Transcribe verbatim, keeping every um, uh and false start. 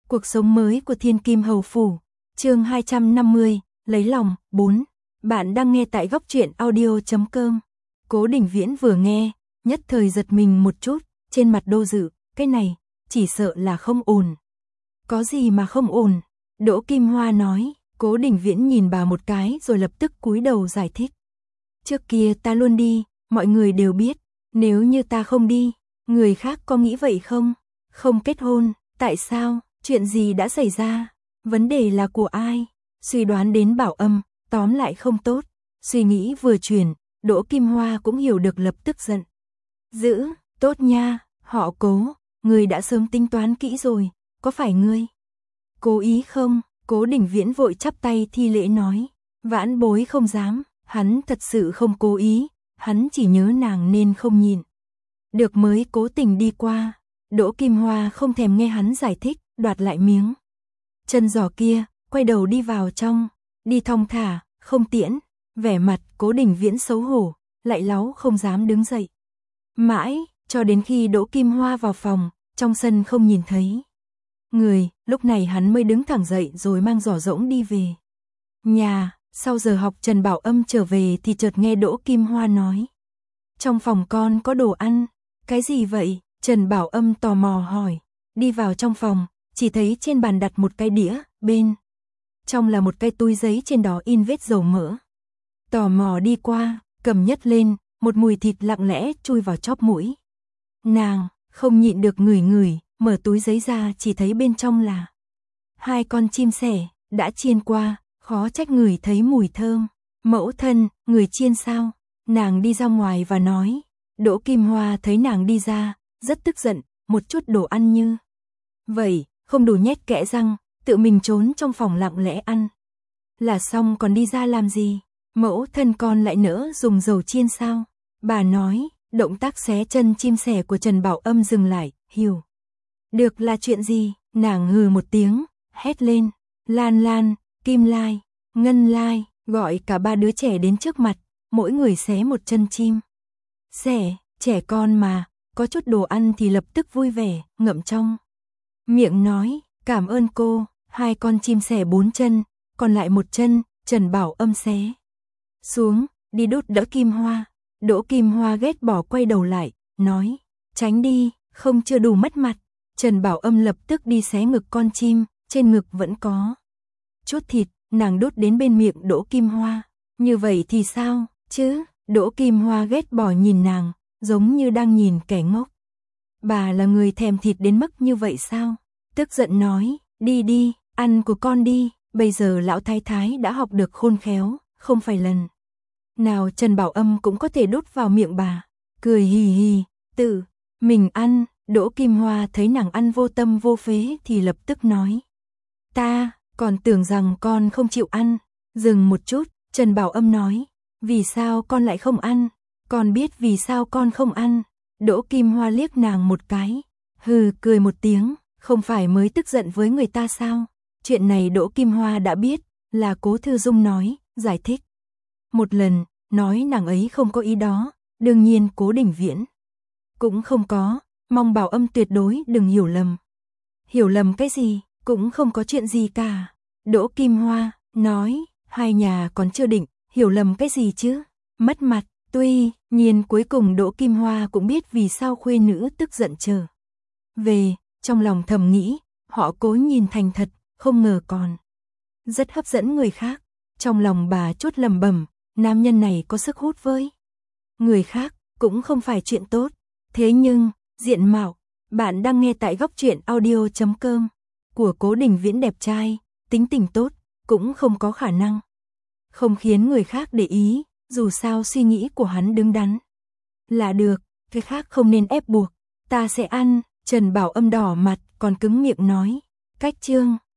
Cuộc sống mới của Thiên Kim Hầu Phủ, chương hai trăm năm mươi, lấy lòng, bốn. Bạn đang nghe tại góc truyện audio chấm com. Cố Đình Viễn vừa nghe, nhất thời giật mình một chút, trên mặt đô dự, cái này, chỉ sợ là không ổn. Có gì mà không ổn? Đỗ Kim Hoa nói. Cố Đình Viễn nhìn bà một cái rồi lập tức cúi đầu giải thích. Trước kia ta luôn đi, mọi người đều biết, nếu như ta không đi, người khác có nghĩ vậy không? Không kết hôn, tại sao? Chuyện gì đã xảy ra? Vấn đề là của ai? Suy đoán đến Bảo Âm, tóm lại không tốt. Suy nghĩ vừa chuyển, Đỗ Kim Hoa cũng hiểu được lập tức giận. Giữ, tốt nha, họ Cố, người đã sớm tính toán kỹ rồi, có phải ngươi cố ý không? Cố Đình Viễn vội chắp tay thi lễ nói. Vãn bối không dám, hắn thật sự không cố ý, hắn chỉ nhớ nàng nên không nhịn được mới cố tình đi qua. Đỗ Kim Hoa không thèm nghe hắn giải thích, đoạt lại miếng chân giò kia, quay đầu đi vào trong, đi thong thả, không tiễn. Vẻ mặt Cố Đình Viễn xấu hổ, lại láu không dám đứng dậy. Mãi, cho đến khi Đỗ Kim Hoa vào phòng, trong sân không nhìn thấy người, lúc này hắn mới đứng thẳng dậy rồi mang giỏ rỗng đi về nhà. Sau giờ học Trần Bảo Âm trở về thì chợt nghe Đỗ Kim Hoa nói. Trong phòng con có đồ ăn. Cái gì vậy? Trần Bảo Âm tò mò hỏi. Đi vào trong phòng, chỉ thấy trên bàn đặt một cái đĩa, bên trong là một cái túi giấy, trên đó in vết dầu mỡ. Tò mò đi qua, cầm nhấc lên, một mùi thịt lặng lẽ chui vào chóp mũi. Nàng không nhịn được ngửi ngửi, mở túi giấy ra chỉ thấy bên trong là hai con chim sẻ, đã chiên qua, khó trách ngửi thấy mùi thơm. Mẫu thân, người chiên sao? Nàng đi ra ngoài và nói. Đỗ Kim Hoa thấy nàng đi ra, rất tức giận, một chút đồ ăn như vậy, không đủ nhét kẽ răng, tự mình trốn trong phòng lặng lẽ ăn. Là xong còn đi ra làm gì? Mẫu thân con lại nỡ dùng dầu chiên sao? Bà nói. Động tác xé chân chim sẻ của Trần Bảo Âm dừng lại, hiểu được là chuyện gì? Nàng hừ một tiếng, hét lên. Lan Lan, Kim Lai, Ngân Lai, gọi cả ba đứa trẻ đến trước mặt, mỗi người xé một chân chim sẻ. Trẻ con mà, có chút đồ ăn thì lập tức vui vẻ, ngậm trong miệng nói. Cảm ơn cô. Hai con chim sẻ bốn chân, còn lại một chân, Trần Bảo Âm xé xuống, đi đút đỡ Kim Hoa. Đỗ Kim Hoa ghét bỏ quay đầu lại, nói. Tránh đi, không chưa đủ mất mặt. Trần Bảo Âm lập tức đi xé ngực con chim, trên ngực vẫn có chút thịt, nàng đút đến bên miệng Đỗ Kim Hoa. Như vậy thì sao, chứ? Đỗ Kim Hoa ghét bỏ nhìn nàng, giống như đang nhìn kẻ ngốc. Bà là người thèm thịt đến mức như vậy sao? Tức giận nói, đi đi, ăn của con đi. Bây giờ lão thái thái đã học được khôn khéo, không phải lần nào Trần Bảo Âm cũng có thể đút vào miệng bà. Cười hì hì, tự mình ăn. Đỗ Kim Hoa thấy nàng ăn vô tâm vô phế thì lập tức nói. Ta còn tưởng rằng con không chịu ăn. Dừng một chút, Trần Bảo Âm nói. Vì sao con lại không ăn? Con biết vì sao con không ăn. Đỗ Kim Hoa liếc nàng một cái. Hừ, cười một tiếng. Không phải mới tức giận với người ta sao? Chuyện này Đỗ Kim Hoa đã biết, là Cố Thư Dung nói, giải thích một lần, nói nàng ấy không có ý đó. Đương nhiên Cố Đình Viễn cũng không có, mong Bảo Âm tuyệt đối đừng hiểu lầm. Hiểu lầm cái gì? Cũng không có chuyện gì cả. Đỗ Kim Hoa nói. Hai nhà còn chưa định, hiểu lầm cái gì chứ? Mất mặt. Tuy nhiên cuối cùng Đỗ Kim Hoa cũng biết vì sao khuê nữ tức giận trở về. Trong lòng thầm nghĩ, họ Cố nhìn thành thật, không ngờ còn rất hấp dẫn người khác. Trong lòng bà chút lầm bẩm, nam nhân này có sức hút với người khác, cũng không phải chuyện tốt. Thế nhưng, diện mạo, bạn đang nghe tại góc truyện audio chấm com, của Cố Đình Viễn đẹp trai, tính tình tốt, cũng không có khả năng không khiến người khác để ý. Dù sao suy nghĩ của hắn đứng đắn là được, cái khác không nên ép buộc. Ta sẽ ăn. Trần Bảo Âm đỏ mặt, còn cứng miệng nói. Cách chương